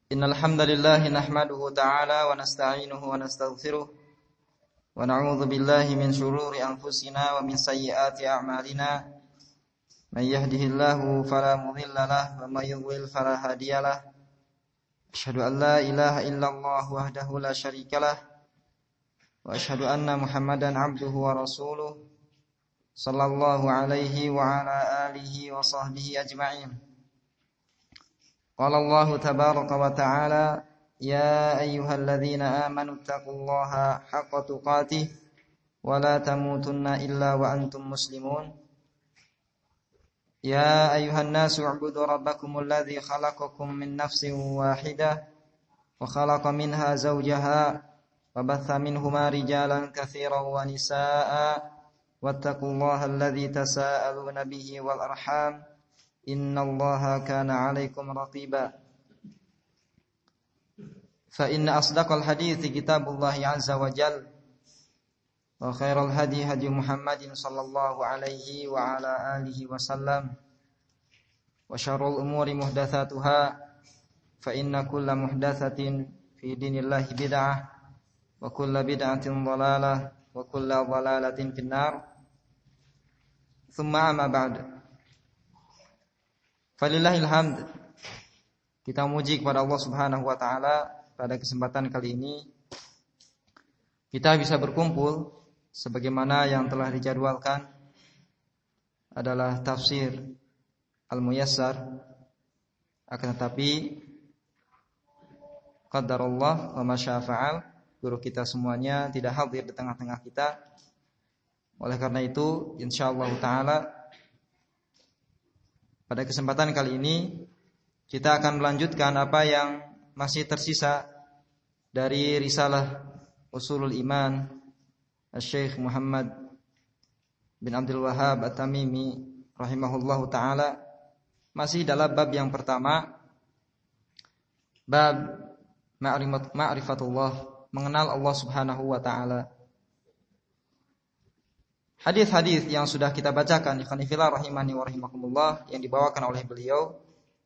Innal hamdalillah nahmaduhu ta'ala wa nasta'inuhu wa nastaghfiruh wa na'udzu billahi min shururi anfusina wa min sayyiati a'malina. May yahdihillahu fala mudilla lahu wa may yudlil fala hadiyalah. Asyhadu an la ilaha illallah wahdahu la syarikalah wa asyhadu anna Muhammadan 'abduhu wa rasuluh sallallahu alaihi wa ala alihi wa sahbihi ajma'in. Qala Allah tabaraka wa ta'ala ya ayyuhalladzina amanu taqullaha haqqa tuqatih wa la tamutunna illa wa antum muslimun. Ya ayyuhan nasu u'budu rabbakumul ladzi khalaqakum min nafsin wahidah wa khalaqa minha zawjaha wa batha minhuma rijalan katsiran wa nisaa'a wattaqullaha alladzi tasaaluna bihi wal arham innallaha kana 'alaikum raqiba. Fa inna asdaqal hadithi kitabullahi 'azza wa jalla wa khairal hadi hadi Muhammadin sallallahu alaihi wa ala alihi wasallam wa syarrul umuri muhdatsatuha fa inna kulla muhdatsatin fi dinillahi bid'ah wa kulla bid'atin dhalalah wa kulla dhalalatin finnar. Tsumma amma ba'd. Falillahil hamd. Kita memuji kepada Allah Subhanahu wa taala pada kesempatan kali ini kita bisa berkumpul sebagaimana yang telah dijadwalkan adalah tafsir Al-Muyassar, akan tetapi qadarullah wa ma syaa fa'al, guru kita semuanya tidak hadir di tengah-tengah kita. Oleh karena itu insyaallah taala pada kesempatan kali ini kita akan melanjutkan apa yang masih tersisa dari risalah Ushulul Iman Asy-Syaikh Muhammad bin Abdul Wahhab At-Tamimi rahimahullahu taala, masih dalam bab yang pertama, bab ma'rifatullah, mengenal Allah Subhanahu wa taala. Hadis-hadis yang sudah kita bacakan ikhwan fillah rahimani wa rahimakumullah yang dibawakan oleh beliau,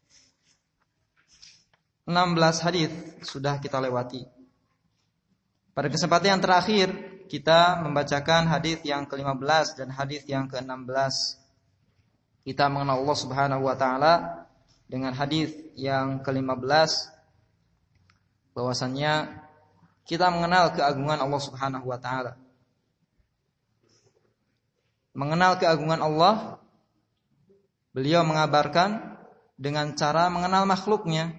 16 hadis sudah kita lewati. Pada kesempatan yang terakhir kita membacakan hadis yang ke-15 dan hadis yang ke-16. Kita mengenal Allah Subhanahu wa taala dengan hadis yang ke-15, bahwasannya kita mengenal keagungan Allah Subhanahu wa taala. Mengenal keagungan Allah, beliau mengabarkan dengan cara mengenal makhluknya.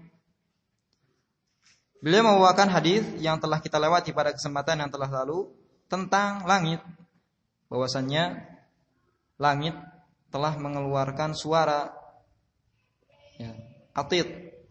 Beliau membawakan hadis yang telah kita lewati pada kesempatan yang telah lalu tentang langit, bahwasannya langit telah mengeluarkan suara atid,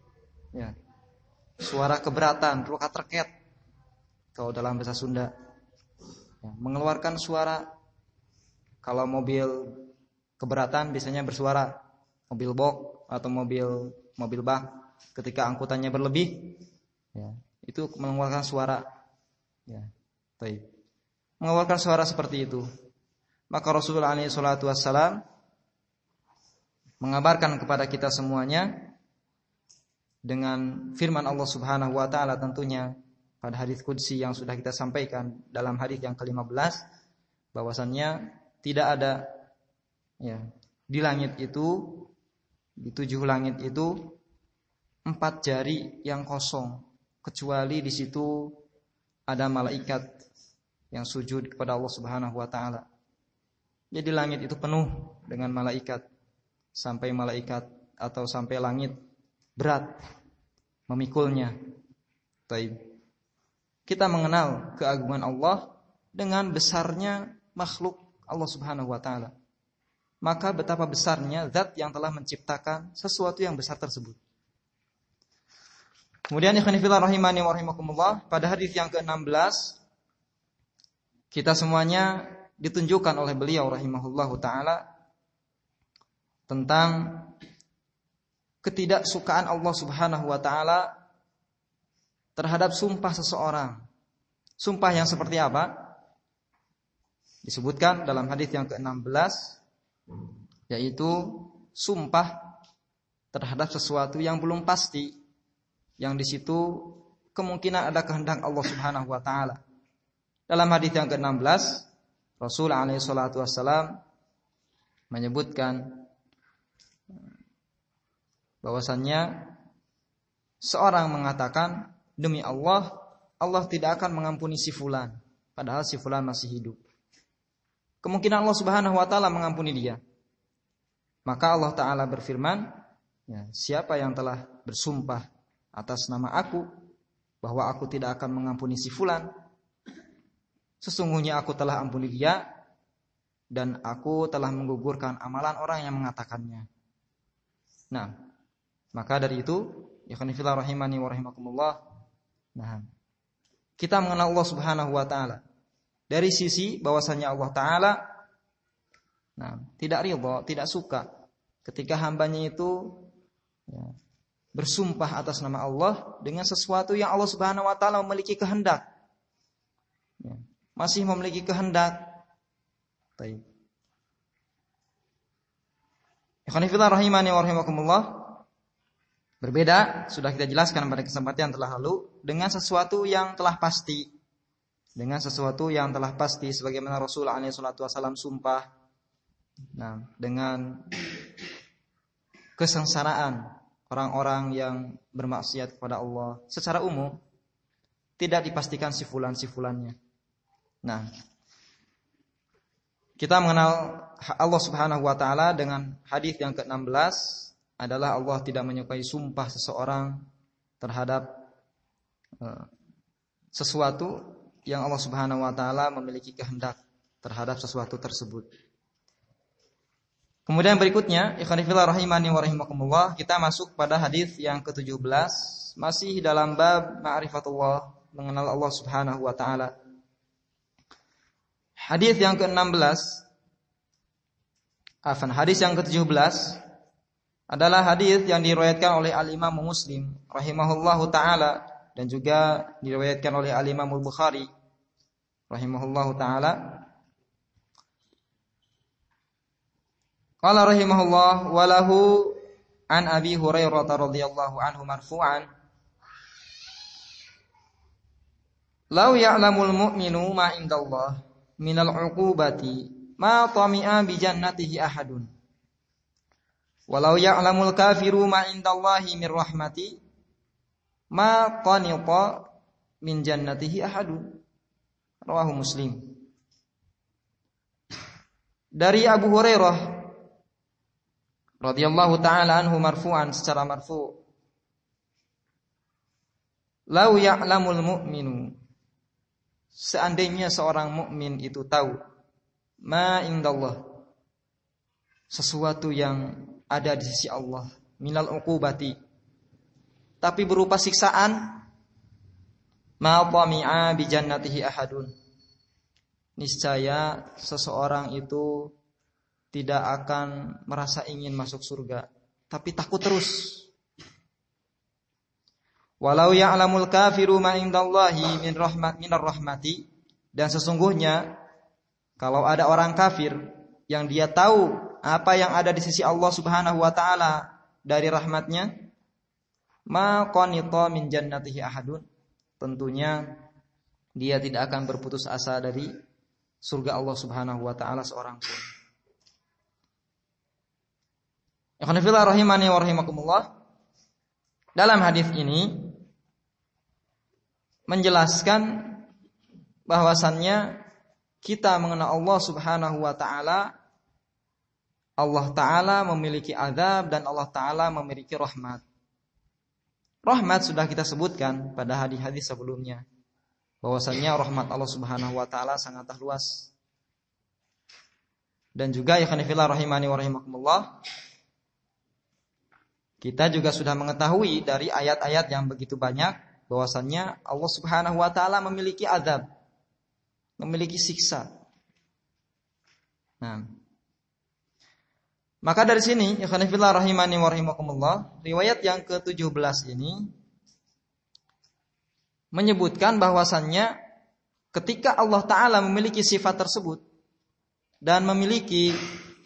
suara keberatan, rukat-reket kalau dalam bahasa Sunda, mengeluarkan suara. Kalau mobil keberatan biasanya bersuara, mobil box atau mobil bak ketika angkutannya berlebih, itu mengeluarkan suara. Baik. Mengeluarkan suara seperti itu. Maka Rasulullah SAW mengabarkan kepada kita semuanya dengan firman Allah Subhanahu wa taala, tentunya pada hadis qudsi yang sudah kita sampaikan dalam hadis yang ke-15, bahwasannya tidak ada di langit itu, di 7 langit itu 4 jari yang kosong, kecuali di situ ada malaikat yang sujud kepada Allah Subhanahu wa taala. Jadi langit itu penuh dengan malaikat, sampai malaikat atau sampai langit berat memikulnya. Baik. Kita mengenal keagungan Allah dengan besarnya makhluk Allah Subhanahu wa taala. Maka betapa besarnya zat yang telah menciptakan sesuatu yang besar tersebut. Kemudian ikhwan fillah rahimani wa rahimakumullah, pada hadis yang ke-16 kita semuanya ditunjukkan oleh beliau rahimahullahu taala tentang ketidaksukaan Allah Subhanahu wa taala terhadap sumpah seseorang. Sumpah yang seperti apa? Disebutkan dalam hadis yang ke-16, yaitu sumpah terhadap sesuatu yang belum pasti. yang di situ kemungkinan ada kehendak Allah Subhanahu wa taala. Dalam hadis yang ke-16, Rasul alaihi salatu wassalam menyebutkan bahwasannya seorang mengatakan, demi Allah, Allah tidak akan mengampuni si fulan, padahal si fulan masih hidup. Kemungkinan Allah Subhanahu wa taala mengampuni dia. Maka Allah taala berfirman, ya, siapa yang telah bersumpah atas nama aku bahwa aku tidak akan mengampuni si fulan, sesungguhnya aku telah ampuni dia dan aku telah menggugurkan amalan orang yang mengatakannya. Nah, maka dari itu, ikhwan fillah rahimani wa rahimakumullah, nah, kita mengenal Allah Subhanahu wa taala dari sisi bahwasanya Allah taala tidak ridha, tidak suka ketika hambanya itu bersumpah atas nama Allah dengan sesuatu yang Allah Subhanahu wa taala memiliki kehendak. Masih memiliki kehendak. Baik. Ikhwan fillah rahimani wa rahimakumullah. Berbeda, sudah kita jelaskan pada kesempatan yang telah lalu, dengan sesuatu yang telah pasti. Dengan sesuatu yang telah pasti sebagaimana Rasul alaihi salatu wasallam sumpah. Nah, dengan kesengsaraan orang-orang yang bermaksiat kepada Allah secara umum, tidak dipastikan si fulan-fulannya. Nah, kita mengenal Allah Subhanahu wa taala dengan hadis yang ke-16 adalah Allah tidak menyukai sumpah seseorang terhadap sesuatu yang Allah Subhanahu wa taala memiliki kehendak terhadap sesuatu tersebut. Kemudian berikutnya, ikhwan fillah rahimani wa rahimakumullah, kita masuk pada hadis yang ke-17, masih dalam bab ma'rifatullah, mengenal Allah Subhanahu wa taala. Hadis yang ke-16, hadis yang ke-17 adalah hadis yang diriwayatkan oleh Al-Imam Muslim rahimahullahu taala dan juga diriwayatkan oleh Al-Imam Al-Bukhari rahimahullahu taala. Qala rahimahullah wa lahu an Abi Hurairah radhiyallahu anhu marfu'an, law ya'lamul mu'minu ma indallah minal 'uqubati ma tami'a bi jannatihi ahadun, walau ya'lamul kafiru ma indallahi min rahmati ma qanita min jannatihi ahadun. Rawahu Muslim. Dari Abu Hurairah radhiyallahu taala anhu marfu'an, secara marfu', lau ya'lamul mu'minu, seandainya seorang mukmin itu tahu, ma indallah, sesuatu yang ada di sisi Allah, minal uqubati, tapi berupa siksaan, ma tami'a bi jannatihi ahadun, niscaya seseorang itu tidak akan merasa ingin masuk surga, tapi takut terus. Walau ya'lamul kafiru ma indallahi minar rahmati, dan sesungguhnya kalau ada orang kafir yang dia tahu apa yang ada di sisi Allah Subhanahu wa taala dari rahmatnya, ma qanita min jannatihi ahadun, tentunya dia tidak akan berputus asa dari surga Allah Subhanahu wa taala seorang pun. Ikhwan fillah rahimani wa rahimakumullah, dalam hadis ini menjelaskan bahwasannya kita mengenal Allah Subhanahu wa taala, Allah taala memiliki azab dan Allah taala memiliki rahmat. Rahmat sudah kita sebutkan pada hadis-hadis sebelumnya, bahwasannya rahmat Allah Subhanahu wa taala sangatlah luas. Dan juga ikhwan fillah rahimani wa rahimakumullah, kita juga sudah mengetahui dari ayat-ayat yang begitu banyak bahwasannya Allah Subhanahu wa taala memiliki azab, memiliki siksa. Nah, maka dari sini ikhwan fillah rahimani wa rahimakumullah, riwayat yang ke-17 ini menyebutkan bahwasannya ketika Allah taala memiliki sifat tersebut dan memiliki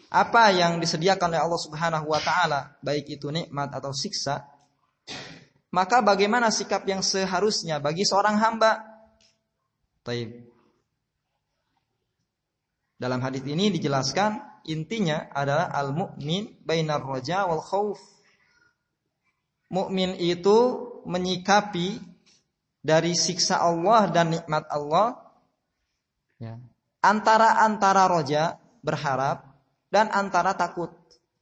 apa yang disediakan oleh Allah Subhanahu wa taala, baik itu nikmat atau siksa, maka bagaimana sikap yang seharusnya bagi seorang hamba? Taib. Dalam hadis ini dijelaskan intinya adalah al-mu'min bainar raja wal khauf. Mukmin itu menyikapi dari siksa Allah dan nikmat Allah, ya, antara roja berharap dan antara takut.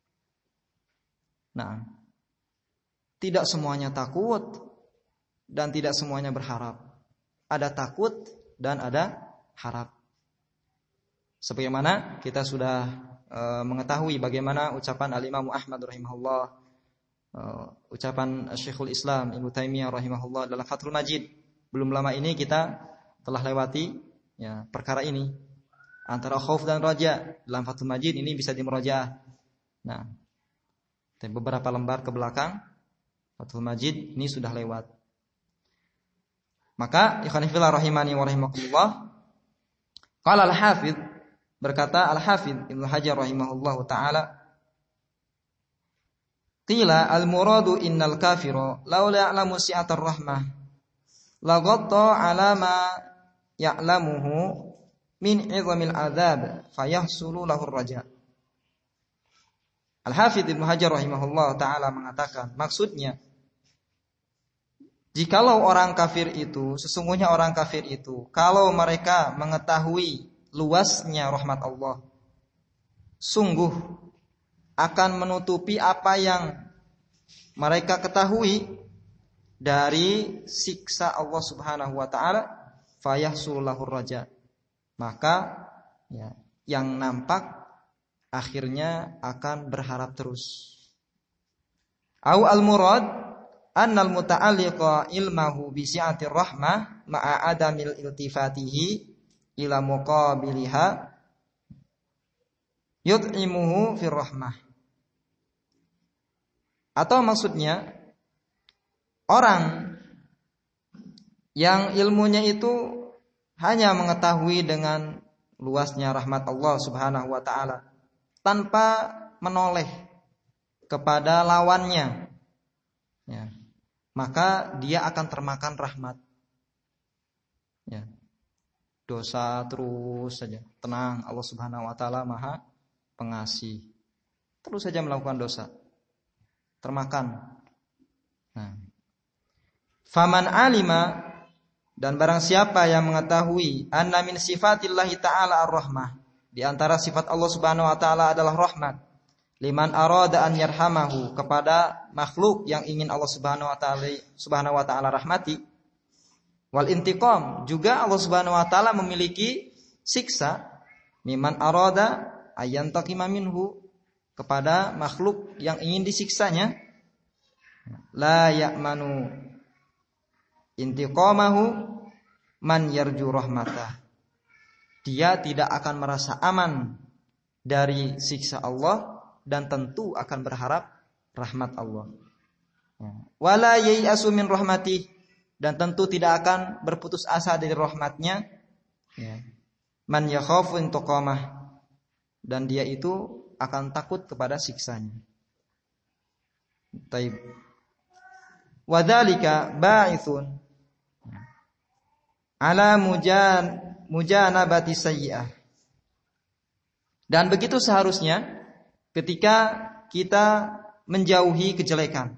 Nah, tidak semuanya takut dan tidak semuanya berharap. Ada takut dan ada harap. Sebagaimana kita sudah mengetahui bagaimana ucapan Al-Imam Ahmad rahimahullah, ucapan Syekhul Islam Ibnu Taimiyah rahimahullah dalam Fathul Majid. Belum lama ini kita telah lewati ya perkara ini antara khauf dan raja. Dalam Fathul Majid ini bisa dimurojaah. Nah, beberapa lembar ke belakang Fathul Majid ini sudah lewat. Maka ikhwan fillah rahimani wa rahimakumullah, qala al-Hafidz, berkata Al-Hafidz Ibnu Hajar rahimahullahu taala, qila al-muradu innal kafira law la ya'lamu si'atar rahmah la ghatta 'ala ma ya'lamuhu min 'izamil 'adzab fayahsulu lahu ar-raja. Al-Hafidz Ibnu Hajar rahimahullahu taala mengatakan, maksudnya jikalau orang kafir itu, sesungguhnya orang kafir itu, kalau mereka mengetahui luasnya rahmat Allah, sungguh akan menutupi apa yang mereka ketahui dari siksa Allah Subhanahu wa taala, fayahsul lahur raja. Maka ya, yang nampak akhirnya akan berharap terus. Au al-murad annal muta'alliqa ilmahu bi si'atir rahmah ma'a adamil iltifatihi ila muqabiliha yut'imuhu fir rahmah. Atau maksudnya orang yang ilmunya itu hanya mengetahui dengan luasnya rahmat Allah Subhanahu wa taala tanpa menoleh kepada lawannya, ya, maka dia akan termakan rahmat. Ya. Dosa terus saja. Tenang, Allah Subhanahu wa taala Maha Pengasih. Terus saja melakukan dosa. Termakan. Nah. Faman alima, dan barang siapa yang mengetahui anna min sifatillahi ta'ala ar-rahmah, di antara sifat Allah Subhanahu wa taala adalah rahmat, liman arada an yarhamahu, kepada makhluk yang ingin Allah Subhanahu wa taala rahmati, wal intiqam, juga Allah Subhanahu wa taala memiliki siksa, liman arada ayantaqima minhu, kepada makhluk yang ingin disiksanya, la ya'manu intiqamahu man yarju rahmatah, dia tidak akan merasa aman dari siksa Allah dan tentu akan berharap rahmat Allah. Wala yai'asu min rahmatih, dan tentu tidak akan berputus asa dari rahmatnya. Man yakhafu intiqamah, dan dia itu akan takut kepada siksanya. Taib. Wadzalika ba'ithun ala mujanabati sayyi'ah. Dan begitu seharusnya ketika kita menjauhi kejelekan.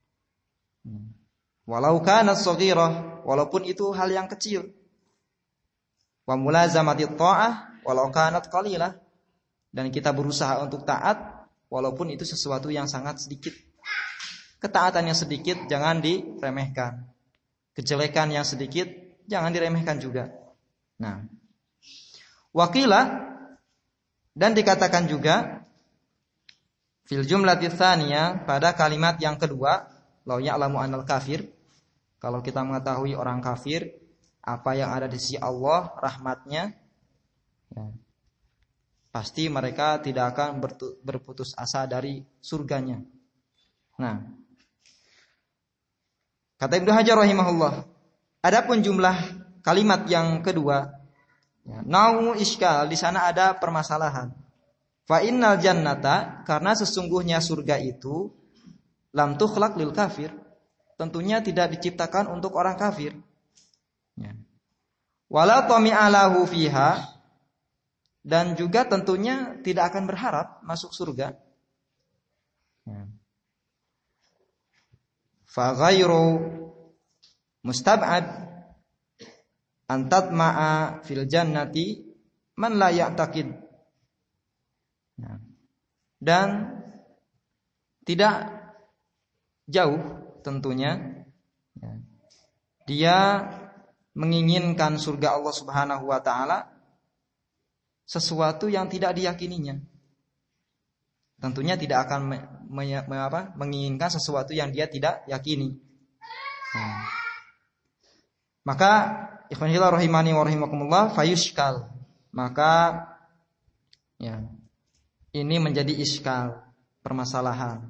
Walau kana shaghirah, walaupun itu hal yang kecil. Wa mulazamati tha'ah walau kanat qalilah, dan kita berusaha untuk taat walaupun itu sesuatu yang sangat sedikit. Ketaatan yang sedikit jangan diremehkan. Kejelekan yang sedikit jangan diremehkan juga. Nah, waqila, dan dikatakan juga fil jumlati tsaniyah, pada kalimat yang kedua, law ya'lamu anal kafir, kalau kita mengetahui orang kafir apa yang ada di sisi Allah rahmatnya, ya, pasti mereka tidak akan berputus asa dari surganya. Nah, kata Ibnu Hajar rahimahullah, adapun jumlah kalimat yang kedua, ya, nau iskal, di sana ada permasalahan. Fa innal jannata, karena sesungguhnya surga itu lam tukhlaq lil kafir, tentunya tidak diciptakan untuk orang kafir. Ya. Wala tami'alahu fiha, dan juga tentunya tidak akan berharap masuk surga. Ya. Fa ghairu mustab'ad an tatma'a fil jannati man la ya'taqid. Ya. Dan tidak jauh tentunya ya, dia menginginkan surga Allah Subhanahu wa taala sesuatu yang tidak diyakininya. Tentunya tidak akan menginginkan sesuatu yang dia tidak yakini. Maka ikhwanillah rahimani wa rahimakumullah, fayushkal, maka ya, ini menjadi iskal, permasalahan.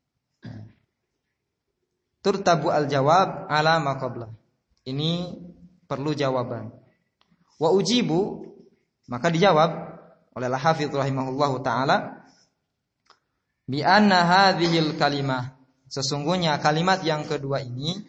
Turtabu al-jawab ala ma qabla. Ini perlu jawaban. Wa ujibu, maka dijawab oleh Al-Hafidz rahimahullahu taala, bi anna hadhil kalimah, sesungguhnya kalimat yang kedua ini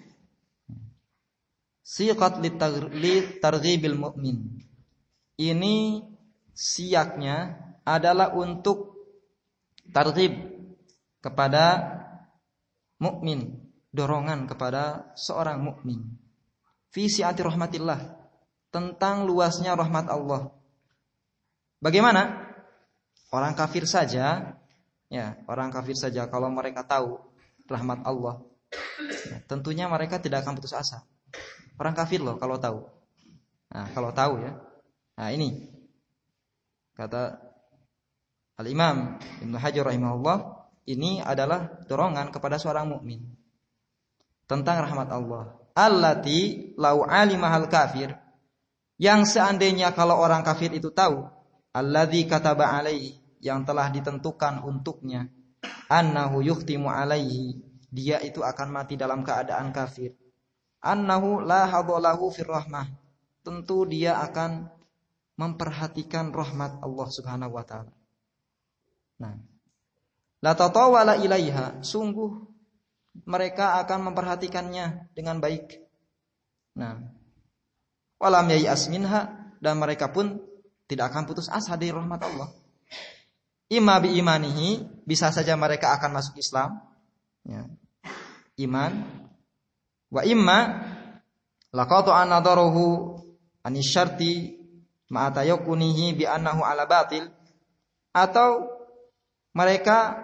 siqat li targhibil mu'min. Ini siaknya adalah untuk targhib kepada mukmin, dorongan kepada seorang mukmin. Fi si'ati rahmatillah, tentang luasnya rahmat Allah. Bagaimana? Orang kafir saja, ya, orang kafir saja kalau mereka tahu rahmat Allah, ya, tentunya mereka tidak akan putus asa. Orang kafir loh kalau tahu. Nah, kalau tahu ya. Nah, ini kata Al-Imam Ibnu Hajar rahimahullah, ini adalah dorongan kepada seorang mukmin tentang rahmat Allah. Allati lau alimahal kafir, yang seandainya kalau orang kafir itu tahu, alladzi kataba alaihi, yang telah ditentukan untuknya, annahu yukhtimu alaihi, dia itu akan mati dalam keadaan kafir, annahu la hadzalahu fir rahmah, tentu dia akan memperhatikan rahmat Allah Subhanahu wa taala. Nah, la tatawala ilaiha, sungguh mereka akan memperhatikannya dengan baik. Nah, walam yai'as minha, dan mereka pun tidak akan putus asa dari rahmat Allah. Imma bi imanihi, bisa saja mereka akan masuk Islam, ya, iman. Wa imma laqatu an nadaruhu anisyarti ma atayakunihi bi annahu ala batil, atau mereka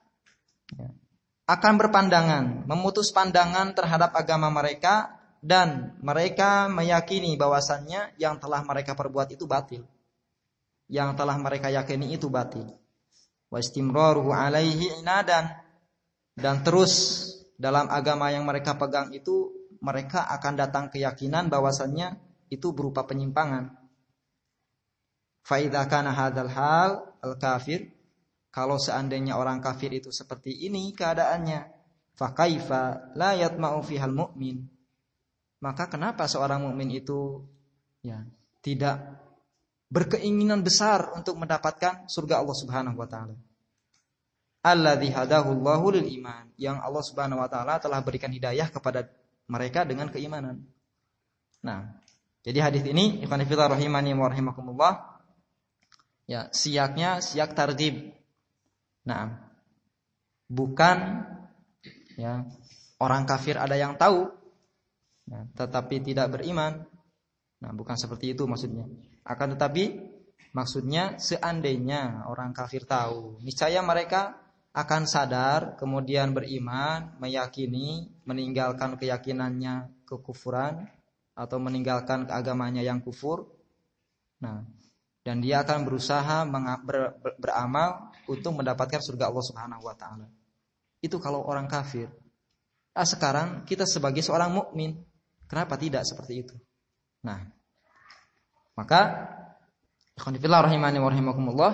akan berpandangan, memutus pandangan terhadap agama mereka, dan mereka meyakini bahwasannya yang telah mereka perbuat itu batil, yang telah mereka yakini itu batil. Wa istimraruhu alaihi inadan, dan terus dalam agama yang mereka pegang itu mereka akan datang keyakinan bahwasannya itu berupa penyimpangan. Fa idza kana hadzal hal al-kafir, kalau seandainya orang kafir itu seperti ini keadaannya, fa kaifa la yatma'u fihal mu'min, maka kenapa seorang mukmin itu ya tidak berkeinginan besar untuk mendapatkan surga Allah Subhanahu wa taala. Alladzi hadahu Allahu lil iman, yang Allah Subhanahu wa taala telah berikan hidayah kepada mereka dengan keimanan. Nah, jadi hadis ini ikhwan fillah rahimani wa rahimakumullah, ya, siaknya siak targhib. Nah, bukan ya orang kafir ada yang tahu, ya, tetapi tidak beriman. Nah, bukan seperti itu maksudnya. Akan tetapi maksudnya seandainya orang kafir tahu, niscaya mereka akan sadar, kemudian beriman, meyakini, meninggalkan keyakinannya kekufuran atau meninggalkan agamanya yang kufur. Nah, dan dia akan berusaha beramal untuk mendapatkan surga Allah Subhanahu wa taala. Itu kalau orang kafir. Nah, sekarang kita sebagai seorang mukmin, kenapa tidak seperti itu? Nah, maka ikhwan fillah rahimani wa rahimakumullah,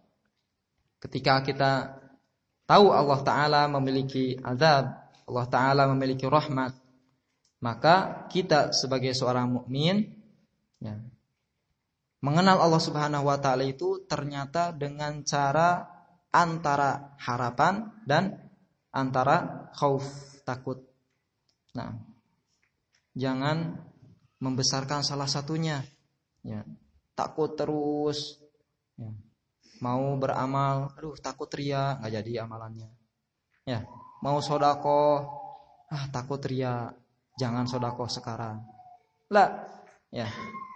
ketika kita tahu Allah taala memiliki azab, Allah taala memiliki rahmat, maka kita sebagai seorang mukmin ya, mengenal Allah Subhanahu wa taala itu ternyata dengan cara antara harapan dan antara khauf, takut. Nah, jangan membesarkan salah satunya. Ya, takut terus. Ya, mau beramal, aduh takut ria, nggak jadi amalannya. Ya, mau sedekah, takut ria, jangan sedekah sekarang. Lah, ya.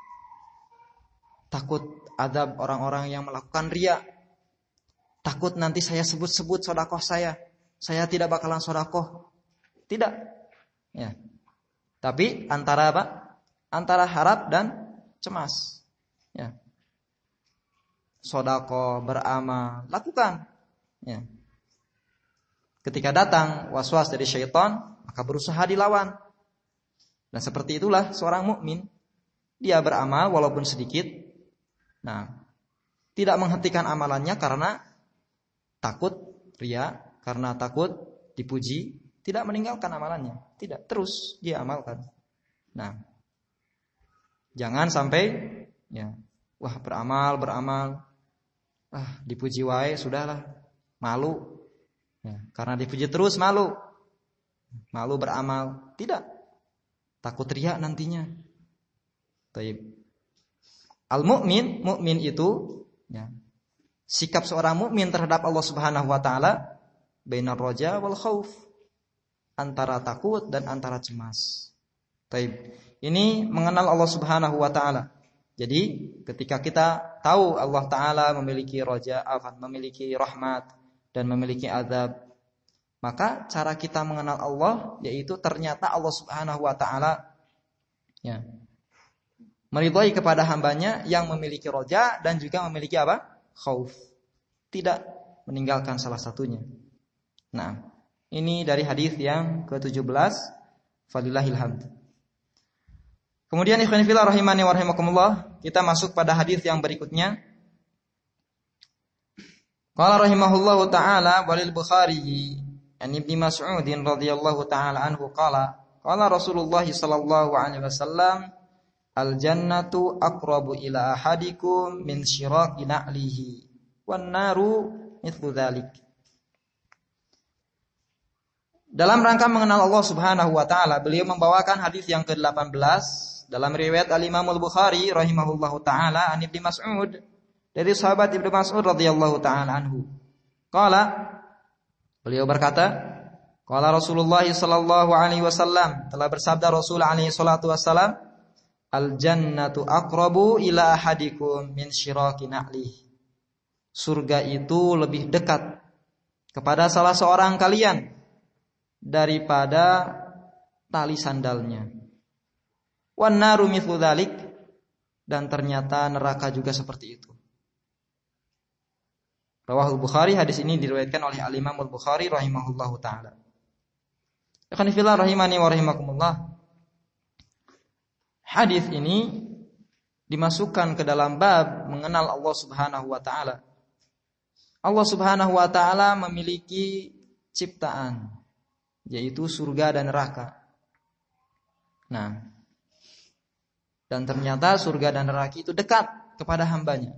Takut azab orang-orang yang melakukan ria. Takut nanti saya sebut-sebut sedekah saya tidak bakalan sedekah. Tidak. Ya. Tapi antara apa? Antara harap dan cemas. Ya. Sedekah, beramal, lakukan. Ya. Ketika datang waswas dari syaitan, maka berusaha dilawan. Dan seperti itulah seorang mukmin. Dia beramal walaupun sedikit. Nah, tidak menghentikan amalannya karena takut ria, karena takut dipuji, tidak meninggalkan amalannya, tidak, terus dia amalkan. Nah, jangan sampai ya, beramal, dipuji wae sudahlah, malu. Ya, karena dipuji terus malu beramal, tidak, takut ria nantinya. Taib. Mukmin itu ya, sikap seorang mukmin terhadap Allah Subhanahu wa taala bainar raja wal khauf, antara takut dan antara cemas. Taib. Ini mengenal Allah Subhanahu wa taala. Jadi ketika kita tahu Allah taala memiliki raja, memiliki rahmat dan memiliki azab, maka cara kita mengenal Allah yaitu ternyata Allah Subhanahu wa taala ya, meridhai kepada hambanya yang memiliki roja dan juga memiliki apa? Khauf. Tidak meninggalkan salah satunya. Nah, ini dari hadis yang ke-17. Falillahil hamd. Kemudian ikhwan fillah rahimani wa rahimakumullah, kita masuk pada hadis yang berikutnya. Qala rahimahullahu taala walil Bukhari an Ibnu Mas'ud radhiyallahu taala anhu qala Rasulullah sallallahu alaihi wasallam al-jannatu aqrabu ila ahadikum min syiraqi na'lihi wan naru mithlu dzalik. Dalam rangka mengenal Allah Subhanahu wa taala, beliau membawakan hadis yang ke-18 dalam riwayat Al-Imam Al-Bukhari rahimahullahu taala an Ibnu Mas'ud, dari sahabat Ibnu Mas'ud radhiyallahu taala anhu. Beliau berkata, qala Rasulullah sallallahu alaihi wasallam, telah bersabda Rasul alaihi salatu wasallam, al-jannatu aqrabu ila ahadikum min syiraqi na'lih. Surga itu lebih dekat kepada salah seorang kalian daripada tali sandalnya. Wan naru mithlu dzalik, dan ternyata neraka juga seperti itu. Rawahul Bukhari, hadis ini diriwayatkan oleh Al-Imam Al-Bukhari rahimahullahu taala. Ikhwan fillah rahimani wa rahimakumullah. Hadis ini dimasukkan ke dalam bab mengenal Allah Subhanahu wa taala. Allah Subhanahu wa taala memiliki ciptaan, yaitu surga dan neraka. Nah, dan ternyata surga dan neraka itu dekat kepada hambanya.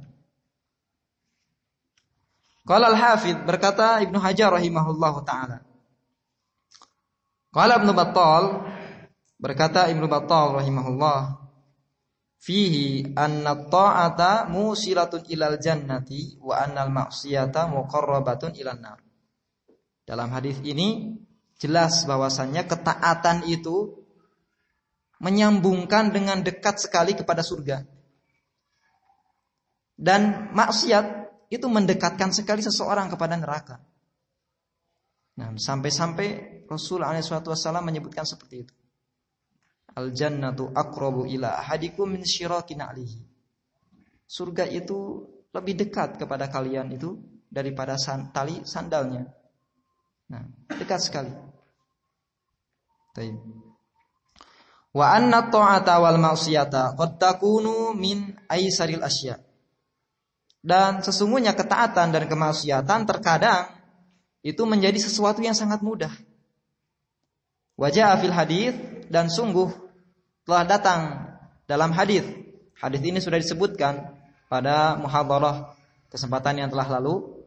Qala al-Hafidz, berkata Ibnu Hajar rahimahullahu taala. Qala Ibnu Battal, berkata Ibnu Battal rahimahullah, fihi anna ta'ata musilatun ilal jannati wa annal ma'siyata muqarrabatun ilan nar. Dalam hadis ini jelas bahwasannya ketaatan itu menyambungkan dengan dekat sekali kepada surga. Dan maksiat itu mendekatkan sekali seseorang kepada neraka. Nah, sampai-sampai Rasul alaihi wasallam menyebutkan seperti itu. Al-jannatu aqrabu ila ahadikum min syiraqi na'lihi. Surga itu lebih dekat kepada kalian itu daripada tali sandalnya. Nah, dekat sekali. Baik. Wa anna ta'ata wal ma'siyata qad takunu min aisaril asya. Dan sesungguhnya ketaatan dan kemaksiatan terkadang itu menjadi sesuatu yang sangat mudah. Wajah fil hadis, dan sungguh telah datang dalam hadis. Hadis ini sudah disebutkan pada muhadharah kesempatan yang telah lalu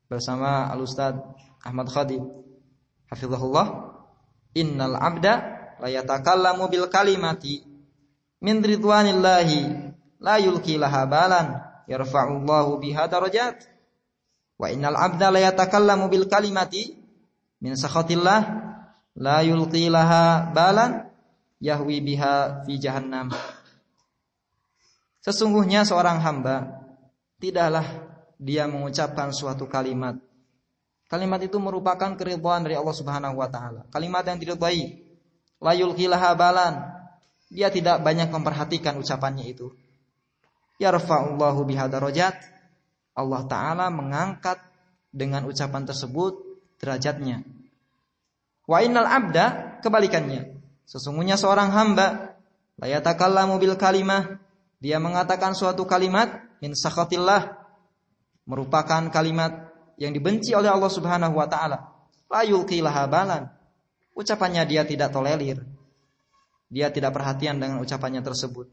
bersama Al-Ustaz Ahmad Khadim hafizahullah. Innal abda la yatakallamu bil kalimati min ridwanillahi la yulqi laha balan yarfa'ullahu biha darajat. Wa innal 'abda la yatakallamu bil kalimati min sakhatillah la yulqi laha balan yahwi biha fi jahannam. Sesungguhnya seorang hamba tidaklah dia mengucapkan suatu kalimat. Kalimat itu merupakan keridhaan dari Allah Subhanahu wa taala. Kalimat yang diridhai. La yulqi laha balan. Dia tidak banyak memperhatikan ucapannya itu. Yarfa'ullahu biha darajat. Allah taala mengangkat dengan ucapan tersebut derajatnya. Wa innal 'abda, kebalikannya. Sesungguhnya seorang hamba la yatakallamu bil kalimah, dia mengatakan suatu kalimat min sakhatillah, merupakan kalimat yang dibenci oleh Allah Subhanahu wa taala. La yulqi laha balan. Ucapannya dia tidak tolerir. Dia tidak perhatian dengan ucapannya tersebut.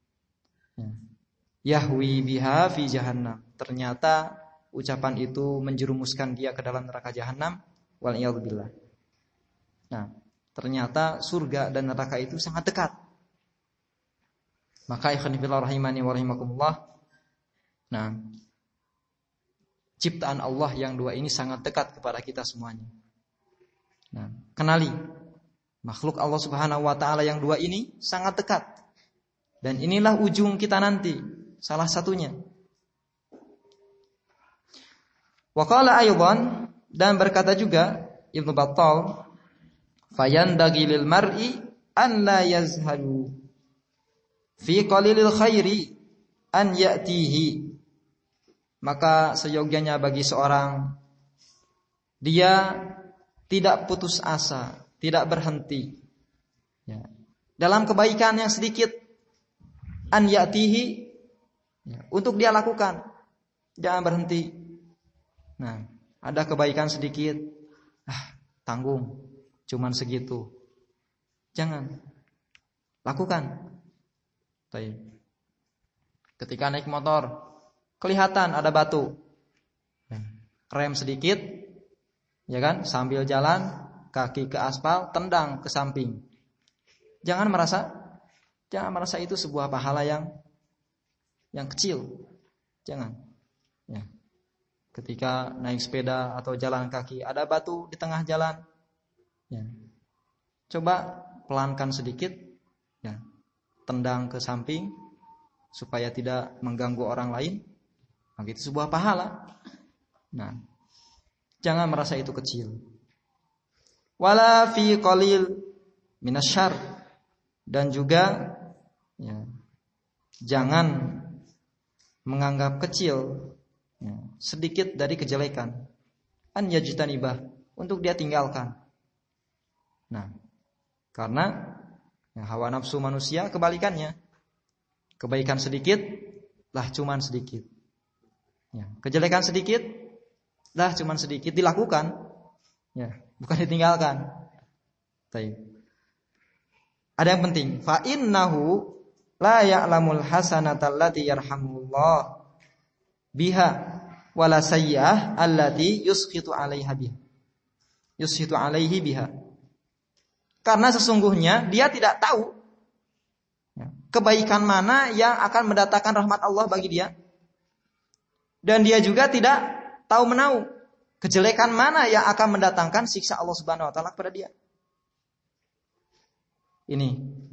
Yahwi biha fi jahannam. Ternyata ucapan itu menjerumuskan dia ke dalam neraka jahanam. Wal iyadzu billah. Nah, ternyata surga dan neraka itu sangat dekat. Maka ikhwan fillah rahimani wa rahimakumullah. Nah, ciptaan Allah yang dua ini sangat dekat kepada kita semuanya. Nah, kenali makhluk Allah Subhanahu wa taala yang dua ini sangat dekat. Dan inilah ujung kita nanti, salah satunya. Wa qala aydan, dan berkata juga Ibnu Battal, fayandagi lil mar'i an la yazhalu fi qalilil khairi an ya'tihi. Maka seyogyanya bagi seorang dia tidak putus asa, tidak berhenti ya, dalam kebaikan yang sedikit, an ya'tihi ya, untuk dia lakukan. Jangan berhenti. Nah, ada kebaikan sedikit, tanggung, cuman segitu. Jangan, lakukan. Baik. Ketika naik motor, kelihatan ada batu, rem sedikit, ya kan? Sambil jalan, kaki ke aspal, tendang ke samping. Jangan merasa itu sebuah pahala yang kecil. Jangan. Ya. Ketika naik sepeda atau jalan kaki, ada batu di tengah jalan, ya, coba pelankan sedikit, ya, tendang ke samping supaya tidak mengganggu orang lain. Maka itu sebuah pahala. Nah, jangan merasa itu kecil. Wala fi qalil minasyarr, dan juga ya, jangan menganggap kecil ya, sedikit dari kejelekan. An yajtanibah, untuk dia tinggalkan. Nah, karena ya, hawa nafsu manusia kebalikannya. Kebaikan sedikit lah cuman sedikit. Ya, kejelekan sedikit lah cuman sedikit, dilakukan. Ya, bukan ditinggalkan. Baik. Ada yang penting, fa innahu la ya'lamul hasanata allati yarhamullah biha wala sayyi'ah allati yusqitu 'alaiha biha. Yusqitu 'alaihi biha. Karena sesungguhnya dia tidak tahu kebaikan mana yang akan mendatangkan rahmat Allah bagi dia. Dan dia juga tidak tahu menahu kejelekan mana yang akan mendatangkan siksa Allah Subhanahu wa taala kepada dia. Ini.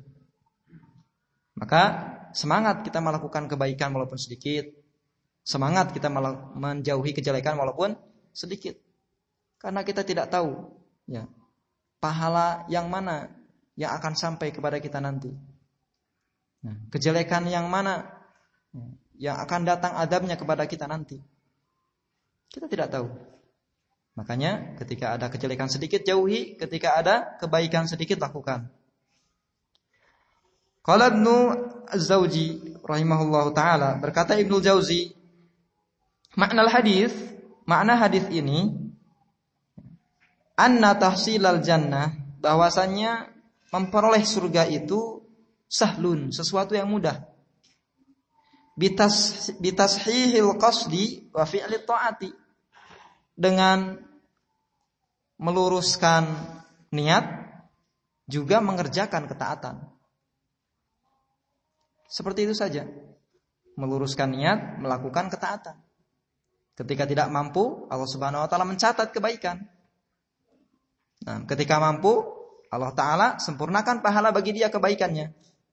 Maka semangat kita melakukan kebaikan walaupun sedikit. Semangat kita menjauhi kejelekan walaupun sedikit. Karena kita tidak tahu ya, pahala yang mana yang akan sampai kepada kita nanti. Nah, kejelekan yang mana yang akan datang adabnya kepada kita nanti, kita tidak tahu. Makanya ketika ada kejelekan sedikit jauhi, ketika ada kebaikan sedikit lakukan. Qala Ibnu Az-Zawji rahimahullahu taala, berkata Ibnu Jauzi, makna hadis ini anna tahsilal jannah, bahwasannya memperoleh surga itu sahlun, sesuatu yang mudah. Bitashihil qasdi wa fi'li ta'ati, dengan meluruskan niat juga mengerjakan ketaatan. Seperti itu saja. Meluruskan niat, melakukan ketaatan. Ketika tidak mampu, Allah Subhanahu wa taala mencatat kebaikan. Nah, ketika mampu, Allah taala sempurnakan pahala bagi dia kebaikannya.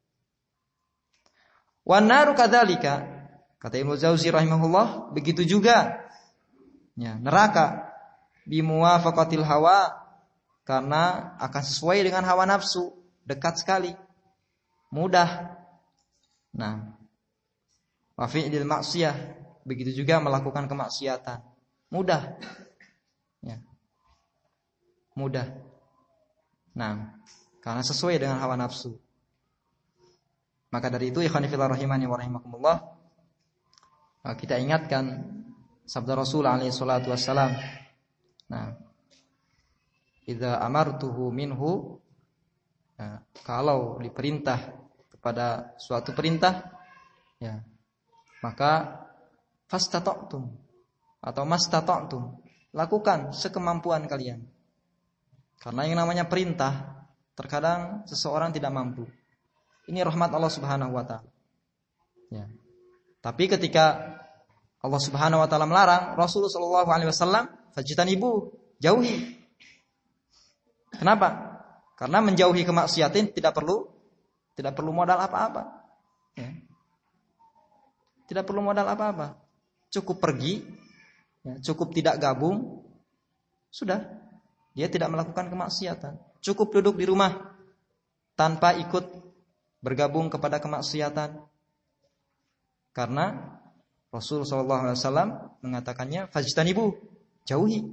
Wan naru kadzalika, kata Ibnu Jauzi rahimahullah, begitu juga ya, neraka bimuwafaqatil hawa, karena akan sesuai dengan hawa nafsu, dekat sekali, mudah. Nah, wa fi'lil maksiyah, begitu juga melakukan kemaksiatan, mudah. Ya. Mudah. Nah, karena sesuai dengan hawa nafsu. Maka dari itu ikhwan fillah rahimani wa rahimakumullah, kita ingatkan sabda Rasul alaihi salatu wassalam. Nah, idza amartuhu minhu, kalau diperintah kepada suatu perintah, ya, maka fastata'tum atau mastata'tum, lakukan sekemampuan kalian. Karena yang namanya perintah, terkadang seseorang tidak mampu. Ini rahmat Allah Subhanahu wa taala. Ya. Tapi ketika Allah Subhanahu wa taala melarang, Rasulullah sallallahu alaihi wasallam, fajtanibu, jauhi. Kenapa? Karena menjauhi kemaksiatan tidak perlu modal apa-apa. Ya. Tidak perlu modal apa-apa. Cukup pergi, ya, cukup tidak gabung, sudah. Dia tidak melakukan kemaksiatan. Cukup duduk di rumah tanpa ikut bergabung kepada kemaksiatan. Karena Rasul sallallahu alaihi wasallam mengatakannya fajtanibu, jauhi.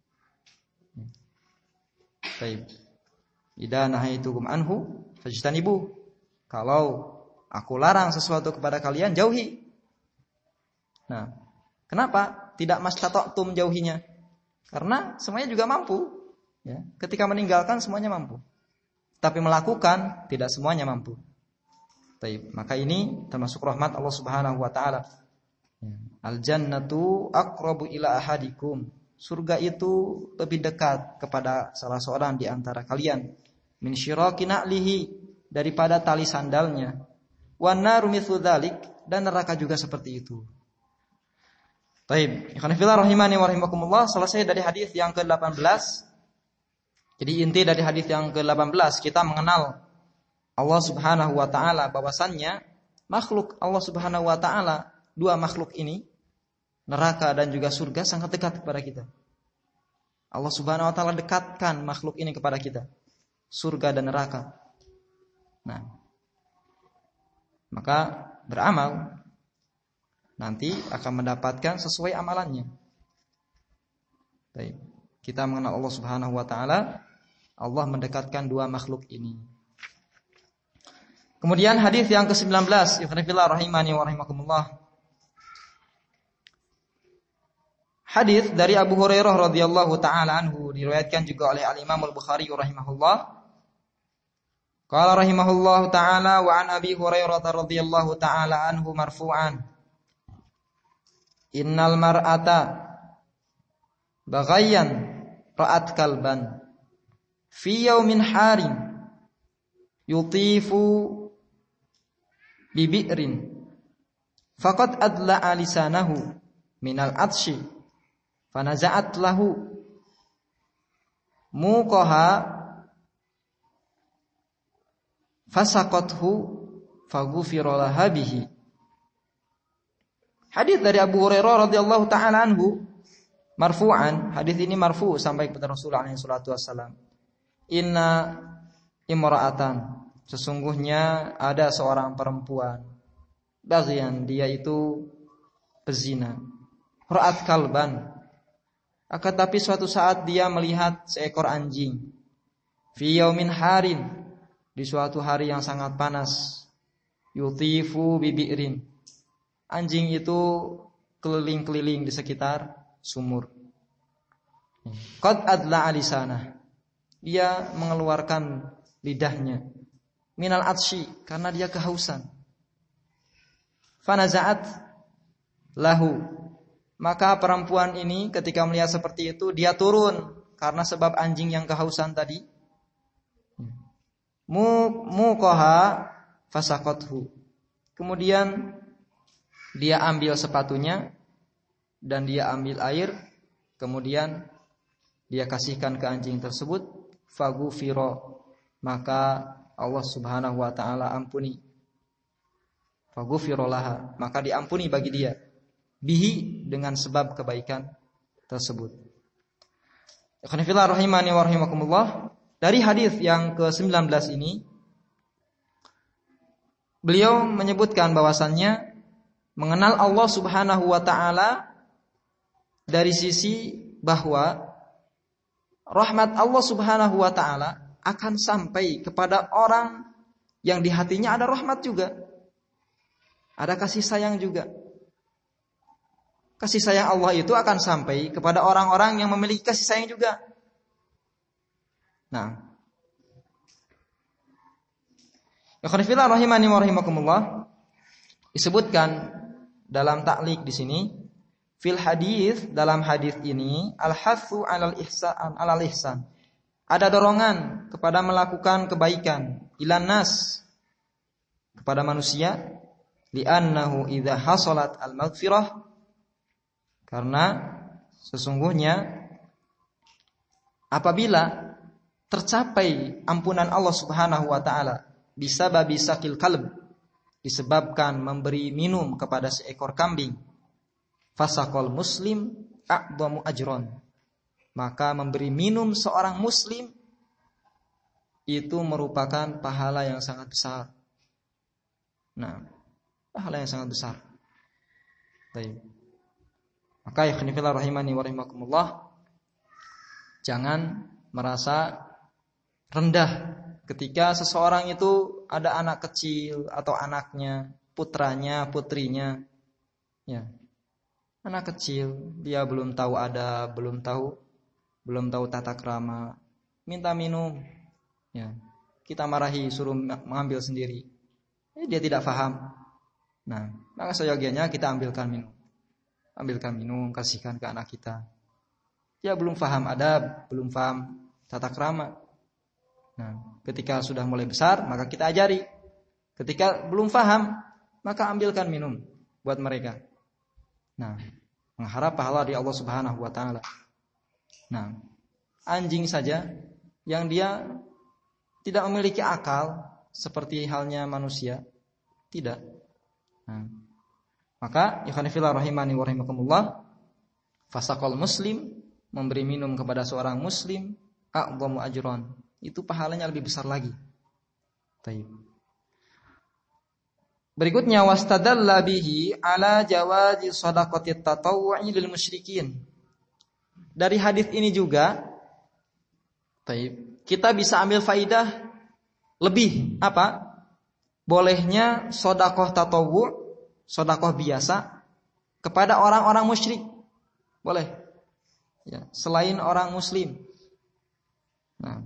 Baik. Idza nahaitukum anhu fajtanibu. Kalau aku larang sesuatu kepada kalian, jauhi. Nah, kenapa tidak mastata'tum jauhinya? Karena semuanya juga mampu. Ya, ketika meninggalkan semuanya mampu. Tapi melakukan tidak semuanya mampu. Baik, maka ini termasuk rahmat Allah Subhanahu wa taala. Al-jannatu aqrabu ila ahadikum. Surga itu lebih dekat kepada salah seorang di antara kalian min syiraki na'lihi, daripada tali sandalnya. Wan naru mithlu dzalik, dan neraka juga seperti itu. Baik, ikhwan fillah rahimani wa rahimakumullah, selesai dari hadis yang ke-18. Jadi inti dari hadis yang ke-18, kita mengenal Allah Subhanahu wa taala, bahwasannya makhluk Allah Subhanahu wa taala, dua makhluk ini, neraka dan juga surga, sangat dekat kepada kita. Allah Subhanahu wa taala dekatkan makhluk ini kepada kita, surga dan neraka. Nah, maka beramal, nanti akan mendapatkan sesuai amalannya. Baik, kita mengenal Allah Subhanahu wa taala, Allah mendekatkan dua makhluk ini. Kemudian hadis yang ke-19, ikhwan fillah rahimani wa rahimakumullah. Hadis dari Abu Hurairah radhiyallahu taala anhu, diriwayatkan juga oleh Al-Imam Al-Bukhari rahimahullah. Qala rahimahullahu taala wa an Abi Hurairah radhiyallahu taala anhu marfu'an. Innal mar'ata baghayyan ra'at kalban fi yaumin harin yutifu bibi'rin faqad adla'a lisanahu minal atshi fanaza'at lahu muqaha fasaqathu faghufira laha bihi. Hadis dari Abu Hurairah radhiyallahu taala anhu marfu'an, hadis ini marfu' sampai kepada Rasulullah sallallahu alaihi wasallam. Inna imra'atan, sesungguhnya ada seorang perempuan, bagian dia itu pezina, ra'at kalban, akan tapi suatu saat dia melihat seekor anjing, fi yaumin harin, di suatu hari yang sangat panas, yutifu bibi'rin, anjing itu keliling-keliling di sekitar sumur. Qad adla alisana, dia mengeluarkan lidahnya, minal atshi, karena dia kehausan. Fanaza'at lahu, maka perempuan ini ketika melihat seperti itu, dia turun karena sebab anjing yang kehausan tadi. muqaha fasaqathu. Kemudian dia ambil sepatunya dan dia ambil air, kemudian dia kasihkan ke anjing tersebut, faghufira, maka Allah Subhanahu wa taala ampuni. Faghufira laha, maka diampuni bagi dia, bihi, dengan sebab kebaikan tersebut. Ikhwan fillah rahimani wa rahimakumullah, dari hadis yang ke-19 ini beliau menyebutkan bahwasannya mengenal Allah Subhanahu wa taala dari sisi bahwa rahmat Allah Subhanahu wa taala akan sampai kepada orang yang di hatinya ada rahmat juga. Ada kasih sayang juga. Kasih sayang Allah itu akan sampai kepada orang-orang yang memiliki kasih sayang juga. Nah, ikhwan fillah rahimani wa rahimakumullah, disebutkan dalam ta'liq di sini, fil hadis, dalam hadis ini, al-hathu 'alal ihsan, ada dorongan kepada melakukan kebaikan, ilan nas, kepada manusia, li'annahu idza hasalat al-maghfirah, karena sesungguhnya apabila tercapai ampunan Allah Subhanahu wa taala bisababi sakil qalb, disebabkan memberi minum kepada seekor kambing, fasaqal muslim a'dhamu ajron, maka memberi minum seorang muslim itu merupakan pahala yang sangat besar. Nah, pahala yang sangat besar. Baik. Maka ya khonifillah rahimani wa rahimakumullah, jangan merasa rendah ketika seseorang itu ada anak kecil atau anaknya, putranya, putrinya, ya, anak kecil, dia belum tahu adab, belum tahu tata krama, minta minum, ya, kita marahi, suruh mengambil sendiri, dia tidak paham. Nah, maka seyogianya kita ambilkan minum, kasihkan ke anak kita. Dia belum paham adab, belum paham tata krama. Nah, ketika sudah mulai besar, maka kita ajari. Ketika belum paham, maka ambilkan minum buat mereka. Nah, mengharap pahala dari Allah Subhanahu wa taala. Nah, anjing saja yang dia tidak memiliki akal seperti halnya manusia, tidak. Nah, maka ikhwan fillah rahimani wa rahimakumullah, fasaqal muslim, memberi minum kepada seorang muslim, a'dhamu ajran, itu pahalanya lebih besar lagi. Baik. Berikutnya, wastadalla bihi ala jawazi shadaqatit tatawwu'i lil musyrikin. Dari hadis ini juga, baik, kita bisa ambil faidah lebih apa? Bolehnya sedekah tatawwu', sedekah biasa kepada orang-orang musyrik. Boleh. Ya, selain orang muslim. Nah,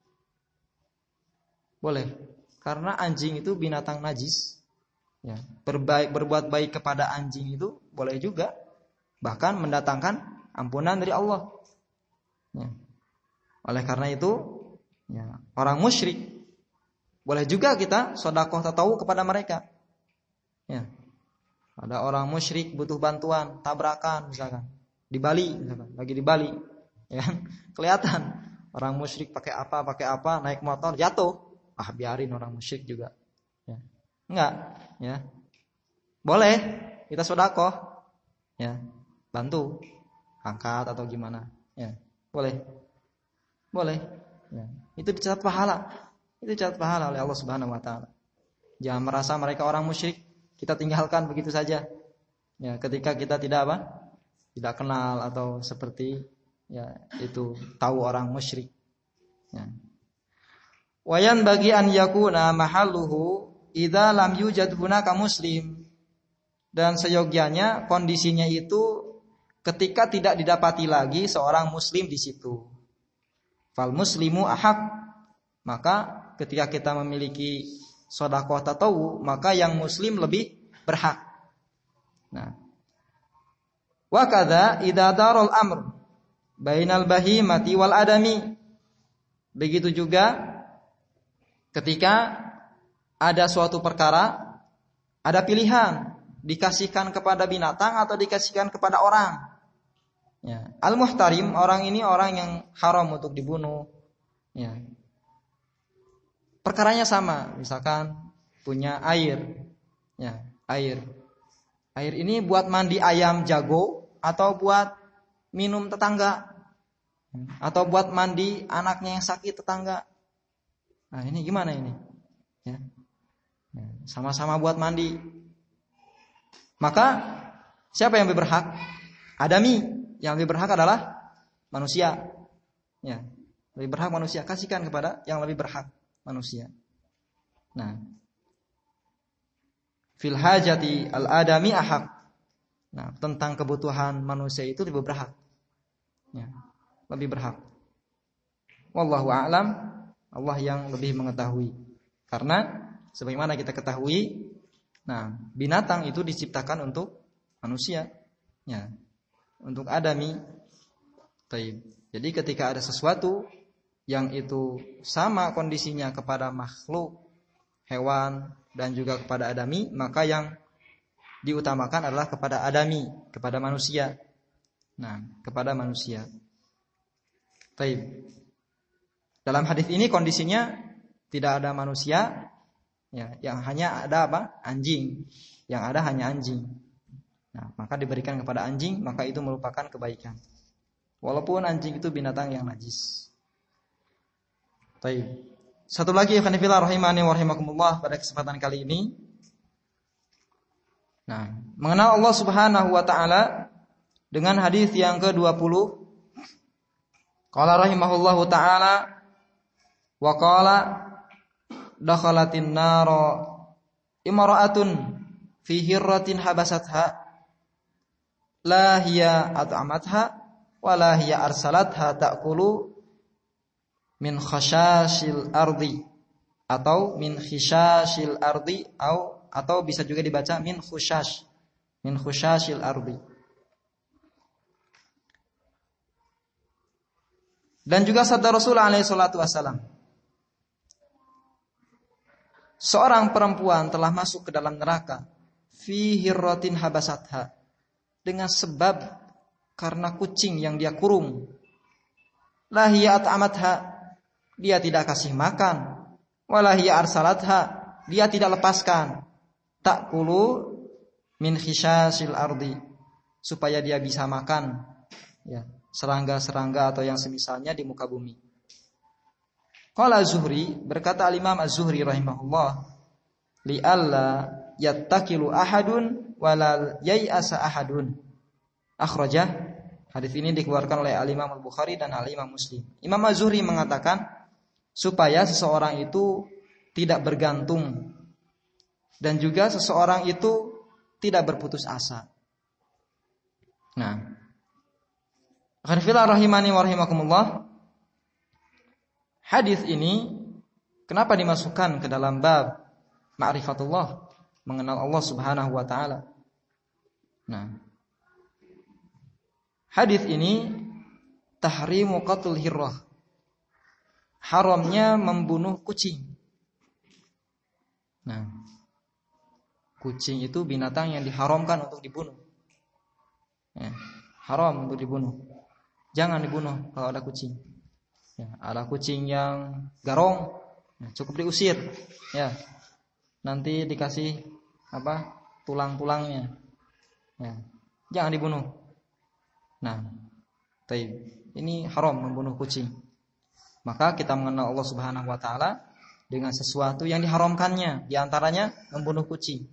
boleh. Karena anjing itu binatang najis. Ya, berbuat baik kepada anjing itu boleh juga, bahkan mendatangkan ampunan dari Allah. Ya. Oleh karena itu, ya, orang musyrik boleh juga kita sedekah tatawwu kepada mereka. Ya. Ada orang musyrik butuh bantuan, tabrakan misalkan di Bali, misalkan lagi di Bali, ya kan? Kelihatan orang musyrik pakai apa, naik motor jatuh. Ah, biarin orang musyrik juga. Ya. Enggak, ya. Boleh kita sedekah, ya. Bantu angkat atau gimana, ya. Boleh. Ya. Itu dicatat pahala. Itu dicatat pahala oleh Allah Subhanahu wa taala. Jangan merasa mereka orang musyrik, kita tinggalkan begitu saja. Ya, ketika kita tidak kenal atau seperti, ya, itu tahu orang musyrik. Ya. Wayan bagi an yakuna mahalluhu idza lam yujad hunaka muslim. Dan seyogianya kondisinya itu ketika tidak didapati lagi seorang muslim di situ. Fal muslimu ahaq, maka ketika kita memiliki sedekah tatawwu, maka yang muslim lebih berhak. Nah, wa kadza idza daral amr bainal bahimati wal adami. Begitu juga ketika ada suatu perkara, ada pilihan dikasihkan kepada binatang atau dikasihkan kepada orang. Ya. Al-muhtarim, orang ini orang yang haram untuk dibunuh. Ya. Perkaranya sama, misalkan punya air. Ya, air. Air ini buat mandi ayam jago atau buat minum tetangga. Atau buat mandi anaknya yang sakit tetangga. Nah, ini gimana ini? Ya. Sama-sama buat mandi. Maka siapa yang lebih berhak? Adami. Yang lebih berhak adalah manusia. Ya, lebih berhak manusia. Kasihkan kepada yang lebih berhak, manusia. Nah, fil hajati al-adami ahaq. Nah, tentang kebutuhan manusia itu lebih berhak. Ya, lebih berhak. Wallahu a'lam. Allah yang lebih mengetahui. Karena sebagaimana kita ketahui, nah, binatang itu diciptakan untuk manusia. Ya. Untuk adami. Taib. Jadi ketika ada sesuatu yang itu sama kondisinya kepada makhluk, hewan dan juga kepada adami, maka yang diutamakan adalah kepada adami, kepada manusia. Nah, kepada manusia. Taib. Dalam hadis ini kondisinya tidak ada manusia, ya, yang hanya ada apa? Anjing. Yang ada hanya anjing. Nah, maka diberikan kepada anjing, maka itu merupakan kebaikan. Walaupun anjing itu binatang yang najis. Baik. Satu lagi ikhwanifillah rahimani wa rahimakumullah pada kesempatan kali ini. Nah, mengenal Allah Subhanahu wa taala dengan hadis yang ke-20. Qala rahimahullahu taala wa qala dakhalatin nara imra'atun fi hirratin habasatha la hiya at'amatha wa la hiya arsalatha ta'kulu min khashashil ardi atau min khishashil ardi atau bisa juga dibaca min khushashil ardi. Dan juga sabda Rasulullah alaihi salatu wasallam, seorang perempuan telah masuk ke dalam neraka fi hirratin habasatha, dengan sebab karena kucing yang dia kurung. La hiya at'amatha, dia tidak kasih makan. Wala hiya arsalatha, dia tidak lepaskan. Ta'kulu min khishasil ardi, supaya dia bisa makan, ya, serangga-serangga atau yang semisalnya di muka bumi. Qala Az-Zuhri, berkata Al-Imam Az-Zuhri rahimahullah, li alla yattakilu ahadun wala yai'asa ahadun. Akhrajah, hadis ini dikeluarkan oleh Al-Imam Al-Bukhari dan Al-Imam Muslim. Imam Az-Zuhri mengatakan supaya seseorang itu tidak bergantung dan juga seseorang itu tidak berputus asa. Nah, akhirnya rahimani wa rahimakumullah, hadis ini kenapa dimasukkan ke dalam bab ma'rifatullah, mengenal Allah Subhanahu wa taala. Nah, hadis ini tahrimu qatlul hirrah, haramnya membunuh kucing. Nah, kucing itu binatang yang diharamkan untuk dibunuh. Ya, haram untuk dibunuh. Jangan dibunuh kalau ada kucing. Ya, ada kucing yang garong, ya, cukup diusir. Ya, nanti dikasih apa? Tulang-tulangnya. Ya, jangan dibunuh. Nah, ini haram membunuh kucing. Maka kita mengenal Allah Subhanahu wa taala dengan sesuatu yang diharamkannya, di antaranya membunuh kucing.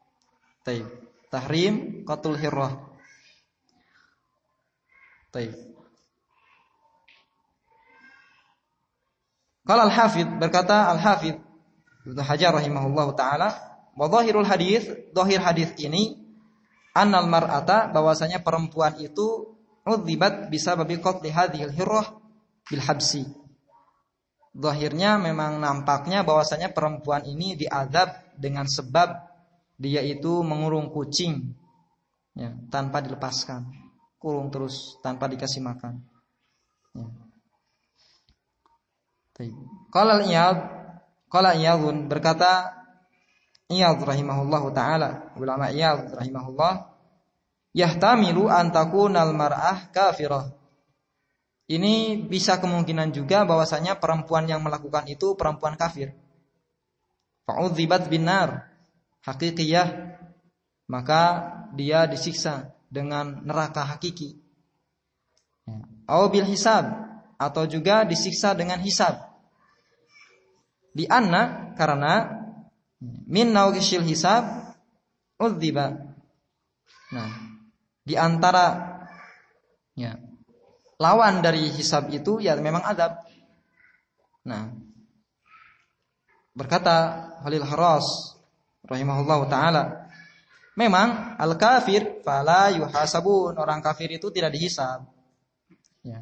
Tahrim qatul hirrah. Qala al-Hafidz, berkata al-Hafidz Ibnu Hajar rahimahullahu taala, wa dhahirul hadis, dhahir hadis ini annal mar'ata, bahwasanya perempuan itu udzibat bisababi qatli hadhil hirrah bil habsi. Zahirnya memang nampaknya bahwasanya perempuan ini diazab dengan sebab dia itu mengurung kucing, ya, tanpa dilepaskan, kurung terus tanpa dikasih makan. Ya. Qala Qala Iyadun, berkata Iyad rahimahullahu taala, ulama Iyad rahimahullah, yahtamilu an takunal mar'ah kafirah. Ini bisa kemungkinan juga bahwasanya perempuan yang melakukan itu perempuan kafir. Fa'udzibat binar haqiqiyah, maka dia disiksa dengan neraka hakiki. Au bil hisab, atau juga disiksa dengan hisab. Di anna, karena min nawqishil hisab udziba. Nah, di antara lawan dari hisab itu ya memang adab. Nah, berkata Khalil Harras rahimahullahu taala, memang al-kafir fala yuhasabun, orang kafir itu tidak dihisab. Ya.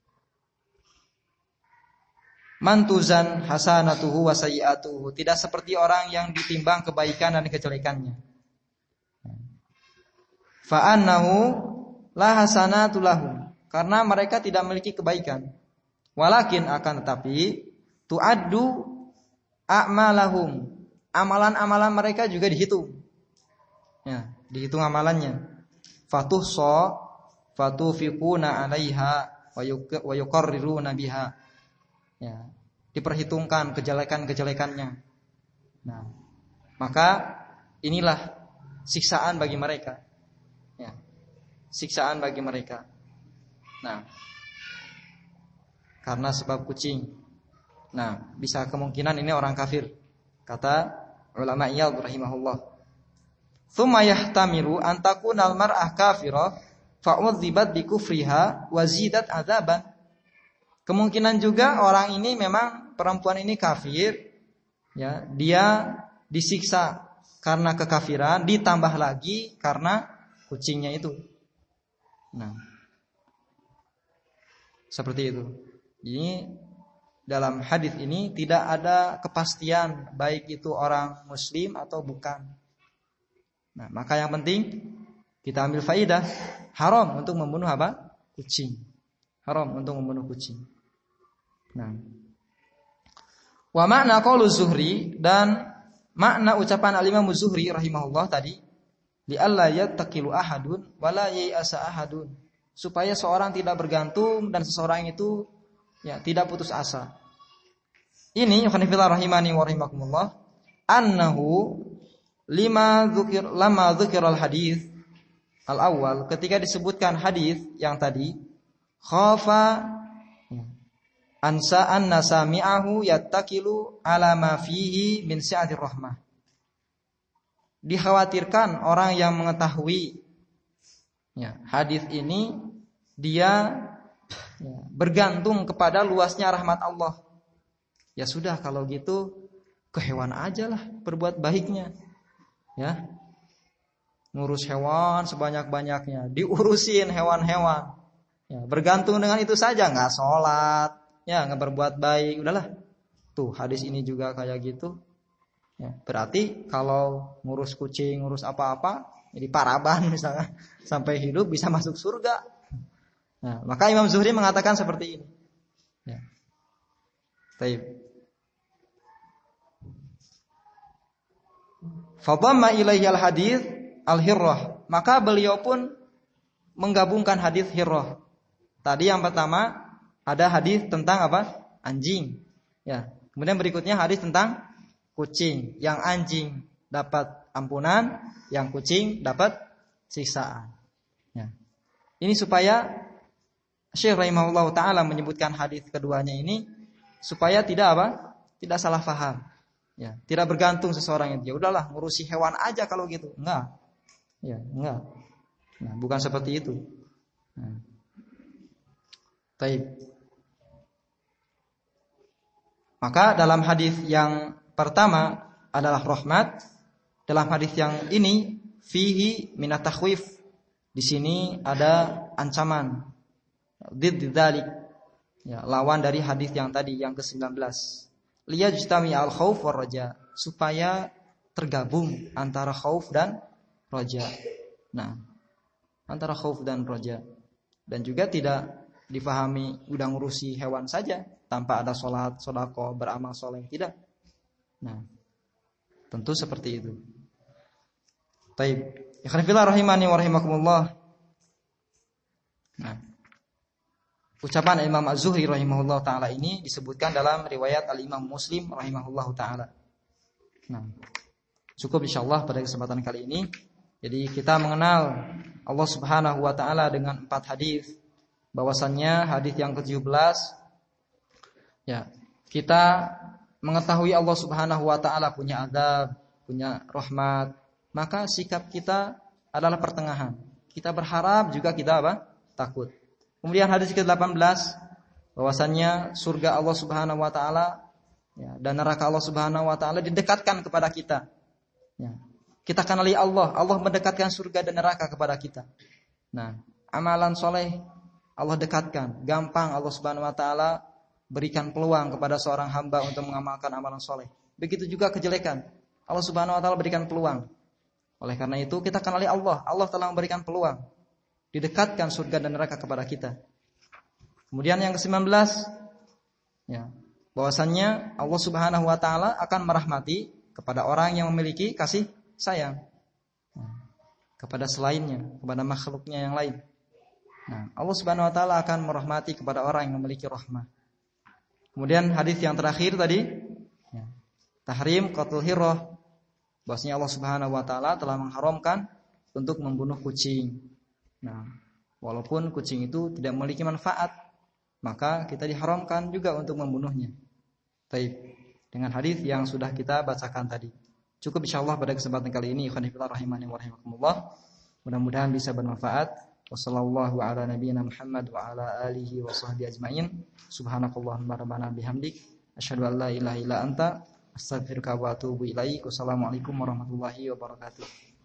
Mantuzan hasanatuhu wa sayyi'atuhu, tidak seperti orang yang ditimbang kebaikan dan kejelekannya. Fa annahu la hasanatu lahum, karena mereka tidak memiliki kebaikan. Walakin, akan tetapi, tu'addu a'malahum, amalan-amalan mereka juga dihitung. Ya, dihitung amalannya. Fatuhsa fatufiquna 'alaiha wa yuqarriruna biha. Ya, diperhitungkan kejelekan-kejelekannya. Nah, maka inilah siksaan bagi mereka. Ya, siksaan bagi mereka. Nah, karena sebab kucing. Nah, bisa kemungkinan ini orang kafir, kata ulama Iyad rahimahullah. Tsumma yahtamilu an takuna al-mar'ah kafirah fa'udzibat bi kufriha wa zidat adzaban. Kemungkinan juga orang ini memang perempuan ini kafir, ya, dia disiksa karena kekafiran, ditambah lagi karena kucingnya itu. Nah, seperti itu. Ini dalam hadis ini tidak ada kepastian baik itu orang muslim atau bukan. Nah, maka yang penting kita ambil faidah, haram untuk membunuh apa? Kucing. Haram untuk membunuh kucing. Nah, wa makna qaulu Zuhri, dan makna ucapan al-Imam Zuhri rahimahullah tadi, li alla yattaqilu ahadun wa la yai'asa ahadun, supaya seorang tidak bergantung dan seseorang itu ya tidak putus asa. Ini khonifillah rahimani wa rahimakumullah, annahu lama dzukiral hadis al-awwal, ketika disebutkan hadis yang tadi, khafa ansa anna sami'ahu yattakilu ala ma fihi min si'atir rahmah. Dikhawatirkan orang yang mengetahui ya, hadis ini dia ya, bergantung kepada luasnya rahmat Allah. Ya sudah, kalau gitu ke hewan aja lah berbuat baiknya. Ya. Ngurus hewan sebanyak-banyaknya, diurusin hewan-hewan. Ya, bergantung dengan itu saja, enggak sholat, ya, nggak berbuat baik, udahlah. Tuh hadis ini juga kayak gitu. Ya, berarti kalau ngurus kucing, ngurus apa-apa, jadi paraban misalnya, sampai hidup bisa masuk surga. Nah, maka Imam Zuhri mengatakan seperti ini. Ya. Taib. Fadhamma ilaihi al-hadits al-hirrah, maka beliau pun menggabungkan hadis hirrah. Tadi yang pertama ada hadis tentang apa? Anjing. Ya. Kemudian berikutnya hadis tentang kucing. Yang anjing dapat ampunan, yang kucing dapat siksaan. Ya. Ini supaya Syekh rahimahullah taala menyebutkan hadis keduanya ini supaya tidak apa? Tidak salah paham. Ya, tidak bergantung seseorang itu. Ya udahlah, ngurusi hewan aja kalau gitu. Enggak. Ya, enggak. Nah, bukan seperti itu. Nah. Baik. Maka dalam hadis yang pertama adalah rahmat. Dalam hadis yang ini fihi minat takhwif. Di sini ada ancaman. Didzalik. Ya, lawan dari hadis yang tadi yang ke-19. Liyajtami al-khauf war raja, supaya tergabung antara khauf dan raja. Nah, antara khauf dan raja. Dan juga tidak difahami udah ngurusi hewan saja tanpa ada sholat, sodako, beramal soleh, tidak. Nah, tentu seperti itu. Baik, ikhwan fillah rahimani wa rahimakumullah. Nah, ucapan Imam Az-Zuhri rahimahullah taala ini disebutkan dalam riwayat Al-Imam Muslim rahimahullah taala. Nah, cukup insyaallah pada kesempatan kali ini. Jadi kita mengenal Allah Subhanahu wa taala dengan 4 hadis. Bahwasannya hadis yang ke-17 ya, kita mengetahui Allah Subhanahu wa taala punya azab, punya rahmat, maka sikap kita adalah pertengahan. Kita berharap juga kita apa? Takut. Kemudian hadis ke-18 bahwasannya surga Allah Subhanahu wa taala ya, dan neraka Allah Subhanahu wa taala didekatkan kepada kita. Ya. Kita kenali Allah, Allah mendekatkan surga dan neraka kepada kita. Nah, amalan soleh Allah dekatkan, gampang Allah Subhanahu wa taala berikan peluang kepada seorang hamba untuk mengamalkan amalan soleh. Begitu juga kejelekan, Allah Subhanahu wa taala berikan peluang. Oleh karena itu kita kenali Allah, Allah telah memberikan peluang, didekatkan surga dan neraka kepada kita. Kemudian yang ke-19 ya, bahwasannya Allah Subhanahu wa taala akan merahmati kepada orang yang memiliki kasih sayang kepada selainnya, kepada makhluknya yang lain. Nah, Allah Subhanahu wa taala akan merahmati kepada orang yang memiliki rahmah. Kemudian hadis yang terakhir tadi ya, tahrim qatlul hirrah, bahwasanya Allah Subhanahu wa taala telah mengharamkan untuk membunuh kucing. Nah, walaupun kucing itu tidak memiliki manfaat, maka kita diharamkan juga untuk membunuhnya. Baik, dengan hadis yang sudah kita bacakan tadi. Cukup insyaallah pada kesempatan kali ini, ikhwan fillah rahimani wa rahimakumullah. Mudah-mudahan bisa bermanfaat. Wassallallahu ala nabiyyina Muhammad wa ala alihi wa sahbihi ajmain. Subhanakallahumma rabbana bihamdik asyhadu an la ilaha illa anta astaghfiruka wa atubu ilaik. Wassalamualaikum warahmatullahi wabarakatuh.